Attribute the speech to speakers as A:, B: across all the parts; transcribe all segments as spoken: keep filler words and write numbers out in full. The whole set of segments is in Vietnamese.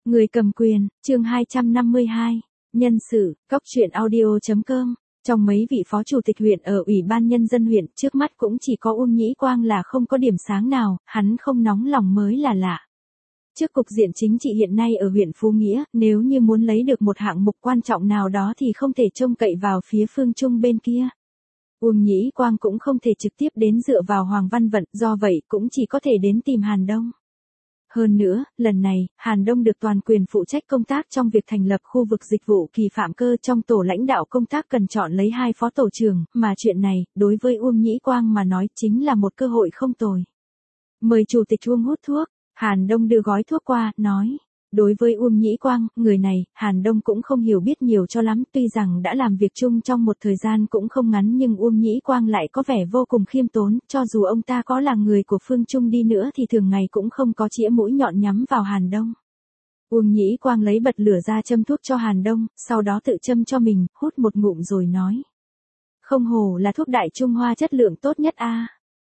A: Người cầm quyền, chương hai trăm năm mươi hai, nhân sự, góc truyện audio.com. Trong mấy vị phó chủ tịch huyện ở Ủy ban Nhân dân huyện, trước mắt cũng chỉ có Uông Nhĩ Quang là không có điểm sáng nào, hắn không nóng lòng mới là lạ. Trước cục diện chính trị hiện nay ở huyện Phú Nghĩa, nếu như muốn lấy được một hạng mục quan trọng nào đó thì không thể trông cậy vào phía Phương Trung bên kia. Uông Nhĩ Quang cũng không thể trực tiếp đến dựa vào Hoàng Văn Vận, do vậy cũng chỉ có thể đến tìm Hàn Đông. Hơn nữa, lần này, Hàn Đông được toàn quyền phụ trách công tác trong việc thành lập khu vực dịch vụ kỳ phạm cơ trong tổ lãnh đạo công tác cần chọn lấy hai phó tổ trưởng, mà chuyện này, đối với Uông Nhĩ Quang mà nói chính là một cơ hội không tồi. Mời chủ tịch Uông hút thuốc, Hàn Đông đưa gói thuốc qua, nói. Đối với Uông Nhĩ Quang, người này, Hàn Đông cũng không hiểu biết nhiều cho lắm, tuy rằng đã làm việc chung trong một thời gian cũng không ngắn nhưng Uông Nhĩ Quang lại có vẻ vô cùng khiêm tốn, cho dù ông ta có là người của Phương Trung đi nữa thì thường ngày cũng không có chĩa mũi nhọn nhắm vào Hàn Đông. Uông Nhĩ Quang lấy bật lửa ra châm thuốc cho Hàn Đông, sau đó tự châm cho mình, hút một ngụm rồi nói. Không hổ là thuốc Đại Trung Hoa chất lượng tốt nhất a.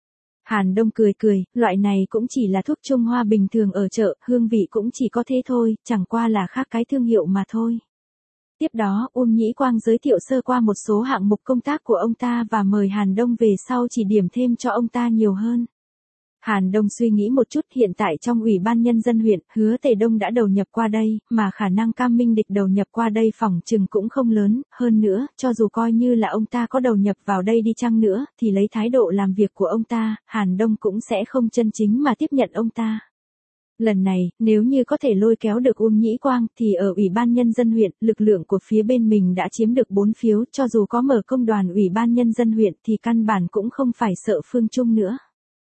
A: Hàn Đông cười cười, loại này cũng chỉ là thuốc Trung Hoa bình thường ở chợ, hương vị cũng chỉ có thế thôi, chẳng qua là khác cái thương hiệu mà thôi. Tiếp đó, Uông Nhĩ Quang giới thiệu sơ qua một số hạng mục công tác của ông ta và mời Hàn Đông về sau chỉ điểm thêm cho ông ta nhiều hơn. Hàn Đông suy nghĩ một chút, hiện tại trong Ủy ban Nhân dân huyện, Hứa Tề Đông đã đầu nhập qua đây, mà khả năng Cam Minh Địch đầu nhập qua đây phỏng chừng cũng không lớn, hơn nữa, cho dù coi như là ông ta có đầu nhập vào đây đi chăng nữa, thì lấy thái độ làm việc của ông ta, Hàn Đông cũng sẽ không chân chính mà tiếp nhận ông ta. Lần này, nếu như có thể lôi kéo được Uông Nhĩ Quang, thì ở Ủy ban Nhân dân huyện, lực lượng của phía bên mình đã chiếm được bốn phiếu, cho dù có mở công đoàn Ủy ban Nhân dân huyện thì căn bản cũng không phải sợ Phương Trung nữa.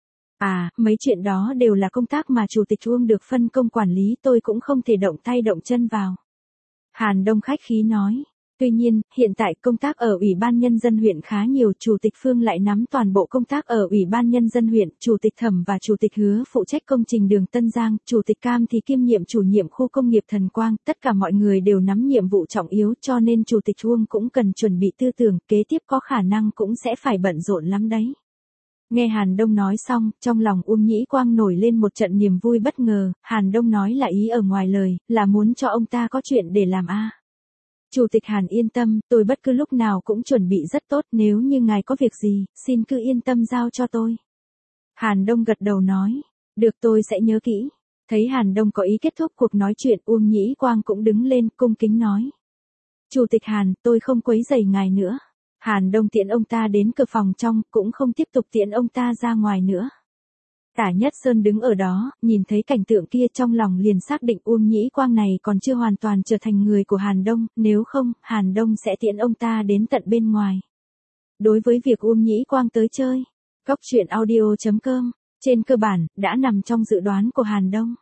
A: À, mấy chuyện đó đều là công tác mà Chủ tịch Uông được phân công quản lý, tôi cũng không thể động tay động chân vào. Hàn Đông khách khí nói. Tuy nhiên, hiện tại công tác ở Ủy ban Nhân dân huyện khá nhiều, Chủ tịch Phương lại nắm toàn bộ công tác ở Ủy ban Nhân dân huyện, Chủ tịch Thẩm và Chủ tịch Hứa phụ trách công trình đường Tân Giang, Chủ tịch Cam thì kiêm nhiệm chủ nhiệm khu công nghiệp Thần Quang, tất cả mọi người đều nắm nhiệm vụ trọng yếu cho nên Chủ tịch Uông cũng cần chuẩn bị tư tưởng, kế tiếp có khả năng cũng sẽ phải bận rộn lắm đấy. Nghe Hàn Đông nói xong, trong lòng Uông Nhĩ Quang nổi lên một trận niềm vui bất ngờ, Hàn Đông nói là ý ở ngoài lời, là muốn cho ông ta có chuyện để làm a. À. Chủ tịch Hàn yên tâm, tôi bất cứ lúc nào cũng chuẩn bị rất tốt, nếu như ngài có việc gì, xin cứ yên tâm giao cho tôi. Hàn Đông gật đầu nói, được tôi sẽ nhớ kỹ. Thấy Hàn Đông có ý kết thúc cuộc nói chuyện, Uông Nhĩ Quang cũng đứng lên, cung kính nói. Chủ tịch Hàn, tôi không quấy rầy ngài nữa. Hàn Đông tiễn ông ta đến cửa phòng trong, cũng không tiếp tục tiễn ông ta ra ngoài nữa. Tả Nhất Sơn đứng ở đó, nhìn thấy cảnh tượng kia trong lòng liền xác định Uông Nhĩ Quang này còn chưa hoàn toàn trở thành người của Hàn Đông, nếu không, Hàn Đông sẽ tiễn ông ta đến tận bên ngoài. Đối với việc Uông Nhĩ Quang tới chơi, góc truyện audio.com, trên cơ bản, đã nằm trong dự đoán của Hàn Đông.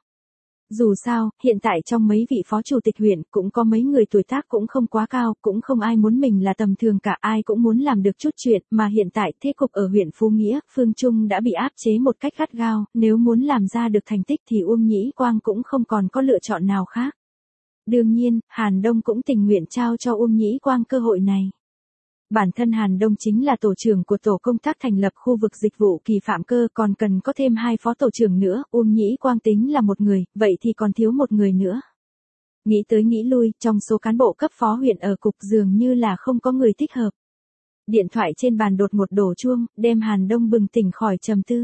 A: Dù sao, hiện tại trong mấy vị phó chủ tịch huyện cũng có mấy người tuổi tác cũng không quá cao, cũng không ai muốn mình là tầm thường cả, ai cũng muốn làm được chút chuyện, mà hiện tại thế cục ở huyện Phú Nghĩa, Phương Trung đã bị áp chế một cách gắt gao, nếu muốn làm ra được thành tích thì Uông Nhĩ Quang cũng không còn có lựa chọn nào khác. Đương nhiên, Hàn Đông cũng tình nguyện trao cho Uông Nhĩ Quang cơ hội này. Bản thân Hàn Đông chính là tổ trưởng của tổ công tác thành lập khu vực dịch vụ kỳ phạm cơ, còn cần có thêm hai phó tổ trưởng nữa, Uông Nhĩ Quang tính là một người, vậy thì còn thiếu một người nữa. Nghĩ tới nghĩ lui, trong số cán bộ cấp phó huyện ở cục dường như là không có người thích hợp. Điện thoại trên bàn đột ngột đổ chuông, đem Hàn Đông bừng tỉnh khỏi trầm tư.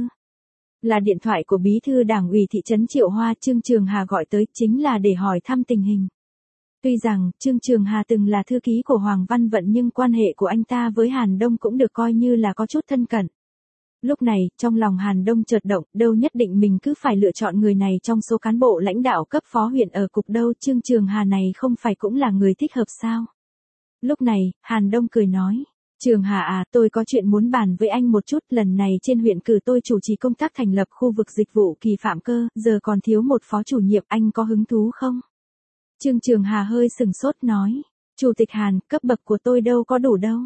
A: Là điện thoại của bí thư đảng ủy thị trấn Triệu Hoa, Trương Trường Hà gọi tới, chính là để hỏi thăm tình hình. Tuy rằng, Trương Trường Hà từng là thư ký của Hoàng Văn Vận nhưng quan hệ của anh ta với Hàn Đông cũng được coi như là có chút thân cận. Lúc này, trong lòng Hàn Đông chợt động, đâu nhất định mình cứ phải lựa chọn người này trong số cán bộ lãnh đạo cấp phó huyện ở cục đâu, Trương Trường Hà này không phải cũng là người thích hợp sao? Lúc này, Hàn Đông cười nói, Trường Hà à, tôi có chuyện muốn bàn với anh một chút, lần này trên huyện cử tôi chủ trì công tác thành lập khu vực dịch vụ kỳ phạm cơ, giờ còn thiếu một phó chủ nhiệm, anh có hứng thú không? Trương Trường Hà hơi sừng sốt nói, Chủ tịch Hàn, cấp bậc của tôi đâu có đủ đâu.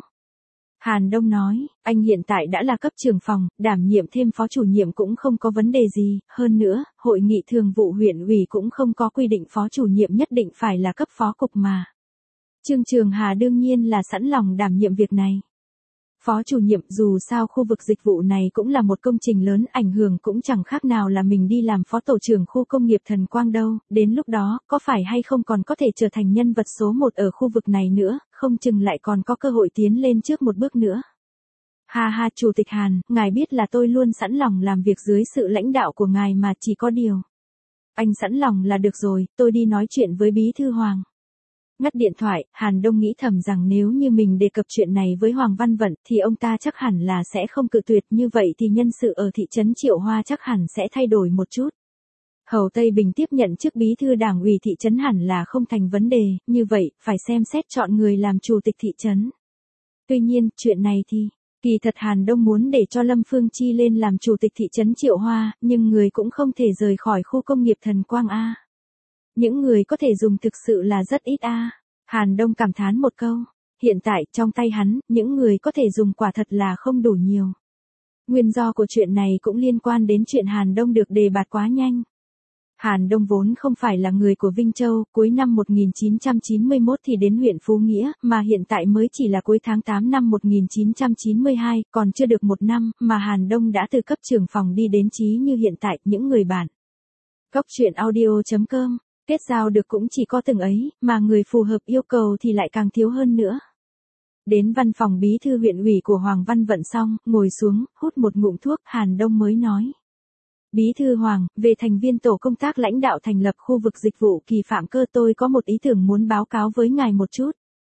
A: Hàn Đông nói, anh hiện tại đã là cấp trưởng phòng, đảm nhiệm thêm phó chủ nhiệm cũng không có vấn đề gì, hơn nữa, hội nghị thường vụ huyện ủy cũng không có quy định phó chủ nhiệm nhất định phải là cấp phó cục mà. Trương Trường Hà đương nhiên là sẵn lòng đảm nhiệm việc này. Phó chủ nhiệm, dù sao khu vực dịch vụ này cũng là một công trình lớn, ảnh hưởng cũng chẳng khác nào là mình đi làm phó tổ trưởng khu công nghiệp Thần Quang đâu, đến lúc đó, có phải hay không còn có thể trở thành nhân vật số một ở khu vực này nữa, không chừng lại còn có cơ hội tiến lên trước một bước nữa. Ha ha, Chủ tịch Hàn, ngài biết là tôi luôn sẵn lòng làm việc dưới sự lãnh đạo của ngài mà, chỉ có điều. Anh sẵn lòng là được rồi, tôi đi nói chuyện với Bí thư Hoàng. Ngắt điện thoại, Hàn Đông nghĩ thầm rằng nếu như mình đề cập chuyện này với Hoàng Văn Vận thì ông ta chắc hẳn là sẽ không cự tuyệt, như vậy thì nhân sự ở thị trấn Triệu Hoa chắc hẳn sẽ thay đổi một chút. Hầu Tây Bình tiếp nhận chức bí thư đảng ủy thị trấn hẳn là không thành vấn đề, như vậy, phải xem xét chọn người làm chủ tịch thị trấn. Tuy nhiên, chuyện này thì, kỳ thật Hàn Đông muốn để cho Lâm Phương Chi lên làm chủ tịch thị trấn Triệu Hoa, nhưng người cũng không thể rời khỏi khu công nghiệp Thần Quang A. Những người có thể dùng thực sự là rất ít a. Hàn Đông cảm thán một câu. Hiện tại, trong tay hắn, những người có thể dùng quả thật là không đủ nhiều. Nguyên do của chuyện này cũng liên quan đến chuyện Hàn Đông được đề bạt quá nhanh. Hàn Đông vốn không phải là người của Vinh Châu, cuối năm một nghìn chín trăm chín mươi mốt thì đến huyện Phú Nghĩa, mà hiện tại mới chỉ là cuối tháng tám năm một nghìn chín trăm chín mươi hai, còn chưa được một năm, mà Hàn Đông đã từ cấp trưởng phòng đi đến chí như hiện tại, những người bạn. Góc truyện audio chấm com, kết giao được cũng chỉ có từng ấy, mà người phù hợp yêu cầu thì lại càng thiếu hơn nữa. Đến văn phòng bí thư huyện ủy của Hoàng Văn Vận xong, ngồi xuống, hút một ngụm thuốc, Hàn Đông mới nói. Bí thư Hoàng, về thành viên tổ công tác lãnh đạo thành lập khu vực dịch vụ Kỳ Phạm Cơ, tôi có một ý tưởng muốn báo cáo với ngài một chút.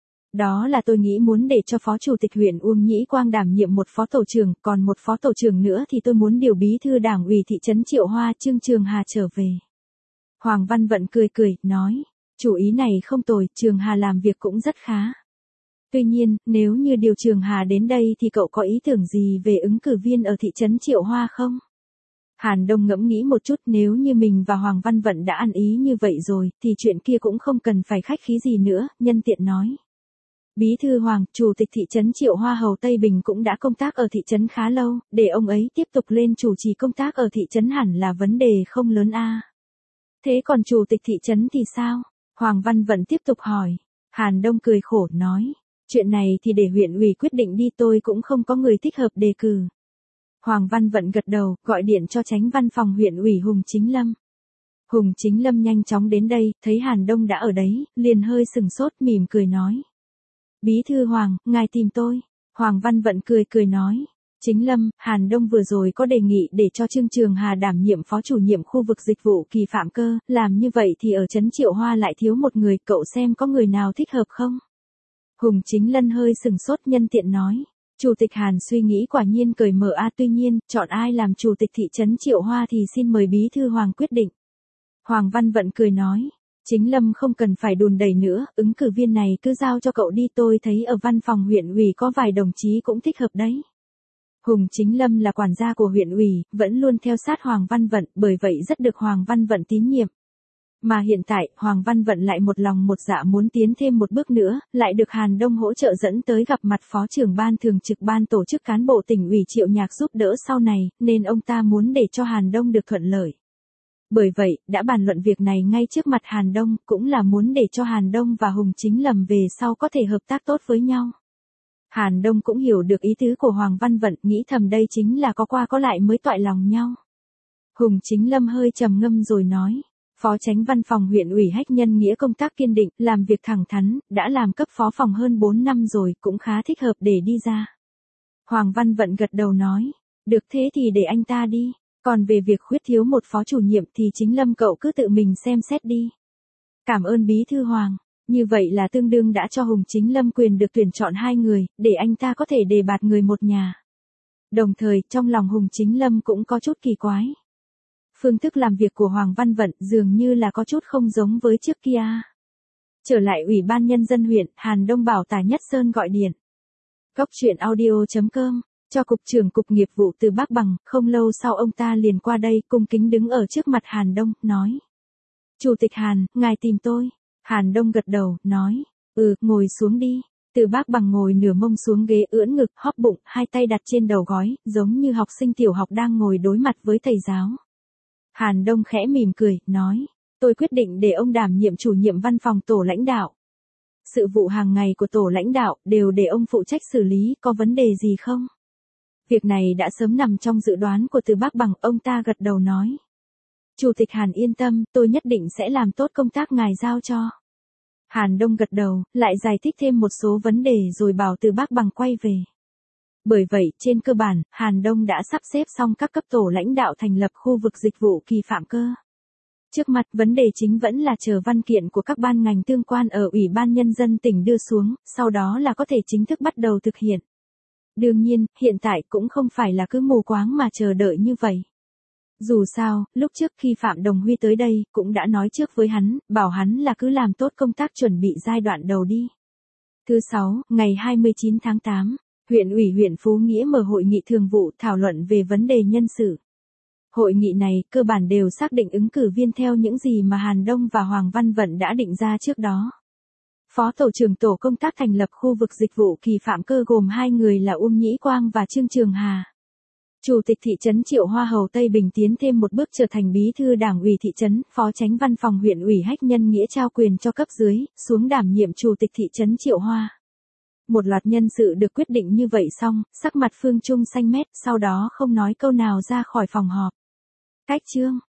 A: Đó là tôi nghĩ muốn để cho phó chủ tịch huyện Uông Nhĩ Quang đảm nhiệm một phó tổ trưởng, còn một phó tổ trưởng nữa thì tôi muốn điều bí thư đảng ủy thị trấn Triệu Hoa Trương Trường Hà trở về. Hoàng Văn Vận cười cười, nói, chủ ý này không tồi, Trường Hà làm việc cũng rất khá. Tuy nhiên, nếu như điều Trường Hà đến đây thì cậu có ý tưởng gì về ứng cử viên ở thị trấn Triệu Hoa không? Hàn Đông ngẫm nghĩ một chút, nếu như mình và Hoàng Văn Vận đã ăn ý như vậy rồi, thì chuyện kia cũng không cần phải khách khí gì nữa, nhân tiện nói. Bí thư Hoàng, chủ tịch thị trấn Triệu Hoa Hầu Tây Bình cũng đã công tác ở thị trấn khá lâu, để ông ấy tiếp tục lên chủ trì công tác ở thị trấn hẳn là vấn đề không lớn a. Thế còn chủ tịch thị trấn thì sao? Hoàng Văn Vận tiếp tục hỏi. Hàn Đông cười khổ nói, chuyện này thì để huyện ủy quyết định đi, tôi cũng không có người thích hợp đề cử. Hoàng Văn Vận gật đầu, gọi điện cho chánh văn phòng huyện ủy Hùng Chính Lâm. Hùng Chính Lâm nhanh chóng đến đây, thấy Hàn Đông đã ở đấy, liền hơi sừng sốt, mỉm cười nói. Bí thư Hoàng, ngài tìm tôi. Hoàng Văn Vận cười cười nói. Chính Lâm, Hàn Đông vừa rồi có đề nghị để cho Trương Trường Hà đảm nhiệm phó chủ nhiệm khu vực dịch vụ Kỳ Phạm Cơ, làm như vậy thì ở trấn Triệu Hoa lại thiếu một người, cậu xem có người nào thích hợp không? Hùng Chính Lân hơi sừng sốt, nhân tiện nói. Chủ tịch Hàn suy nghĩ quả nhiên cởi mở a, tuy nhiên, chọn ai làm chủ tịch thị trấn Triệu Hoa thì xin mời bí thư Hoàng quyết định. Hoàng Văn Vận cười nói. Chính Lâm không cần phải đùn đẩy nữa, ứng cử viên này cứ giao cho cậu đi, tôi thấy ở văn phòng huyện ủy có vài đồng chí cũng thích hợp đấy. Hùng Chính Lâm là quản gia của huyện ủy, vẫn luôn theo sát Hoàng Văn Vận, bởi vậy rất được Hoàng Văn Vận tín nhiệm. Mà hiện tại, Hoàng Văn Vận lại một lòng một dạ muốn tiến thêm một bước nữa, lại được Hàn Đông hỗ trợ dẫn tới gặp mặt Phó trưởng ban thường trực ban tổ chức cán bộ tỉnh ủy Triệu Nhạc giúp đỡ sau này, nên ông ta muốn để cho Hàn Đông được thuận lợi. Bởi vậy, đã bàn luận việc này ngay trước mặt Hàn Đông, cũng là muốn để cho Hàn Đông và Hùng Chính Lâm về sau có thể hợp tác tốt với nhau. Hàn Đông cũng hiểu được ý tứ của Hoàng Văn Vận, nghĩ thầm đây chính là có qua có lại mới toại lòng nhau. Hùng Chính Lâm hơi trầm ngâm rồi nói. Phó chánh văn phòng huyện ủy Hách Nhân Nghĩa công tác kiên định, làm việc thẳng thắn, đã làm cấp phó phòng hơn bốn năm rồi, cũng khá thích hợp để đi ra. Hoàng Văn Vận gật đầu nói, được thế thì để anh ta đi, còn về việc khuyết thiếu một phó chủ nhiệm thì Chính Lâm cậu cứ tự mình xem xét đi. Cảm ơn bí thư Hoàng, như vậy là tương đương đã cho Hùng Chính Lâm quyền được tuyển chọn hai người, để anh ta có thể đề bạt người một nhà. Đồng thời, trong lòng Hùng Chính Lâm cũng có chút kỳ quái. Phương thức làm việc của Hoàng Văn Vận dường như là có chút không giống với trước kia. Trở lại Ủy ban Nhân dân huyện, Hàn Đông bảo Tả Nhất Sơn gọi điện. Góc truyện audio chấm com, cho cục trưởng cục nghiệp vụ từ Bắc Bằng, không lâu sau ông ta liền qua đây, cung kính đứng ở trước mặt Hàn Đông, nói. Chủ tịch Hàn, ngài tìm tôi. Hàn Đông gật đầu, nói. Ừ, ngồi xuống đi. Từ Bắc Bằng ngồi nửa mông xuống ghế, ưỡn ngực, hóp bụng, hai tay đặt trên đầu gối, giống như học sinh tiểu học đang ngồi đối mặt với thầy giáo. Hàn Đông khẽ mỉm cười, nói, tôi quyết định để ông đảm nhiệm chủ nhiệm văn phòng tổ lãnh đạo. Sự vụ hàng ngày của tổ lãnh đạo đều để ông phụ trách xử lý, có vấn đề gì không? Việc này đã sớm nằm trong dự đoán của Từ Bác Bằng, ông ta gật đầu nói. Chủ tịch Hàn yên tâm, tôi nhất định sẽ làm tốt công tác ngài giao cho. Hàn Đông gật đầu, lại giải thích thêm một số vấn đề rồi bảo Từ Bác Bằng quay về. Bởi vậy, trên cơ bản, Hàn Đông đã sắp xếp xong các cấp tổ lãnh đạo thành lập khu vực dịch vụ kỳ phạm cơ. Trước mặt, vấn đề chính vẫn là chờ văn kiện của các ban ngành tương quan ở Ủy ban Nhân dân tỉnh đưa xuống, sau đó là có thể chính thức bắt đầu thực hiện. Đương nhiên, hiện tại cũng không phải là cứ mù quáng mà chờ đợi như vậy. Dù sao, lúc trước khi Phạm Đồng Huy tới đây, cũng đã nói trước với hắn, bảo hắn là cứ làm tốt công tác chuẩn bị giai đoạn đầu đi. Thứ sáu, ngày hai mươi chín tháng tám, huyện ủy huyện Phú Nghĩa mở hội nghị thường vụ thảo luận về vấn đề nhân sự. Hội nghị này, cơ bản đều xác định ứng cử viên theo những gì mà Hàn Đông và Hoàng Văn Vận đã định ra trước đó. Phó tổ trưởng tổ công tác thành lập khu vực dịch vụ kỳ phạm cơ gồm hai người là Uông Nhĩ Quang và Trương Trường Hà. Chủ tịch thị trấn Triệu Hoa Hầu Tây Bình tiến thêm một bước trở thành bí thư đảng ủy thị trấn, phó chánh văn phòng huyện ủy Hách Nhân Nghĩa trao quyền cho cấp dưới, xuống đảm nhiệm chủ tịch thị trấn Triệu Hoa. Một loạt nhân sự được quyết định như vậy xong, sắc mặt Phương Trung xanh mét, sau đó không nói câu nào ra khỏi phòng họp. Cách chương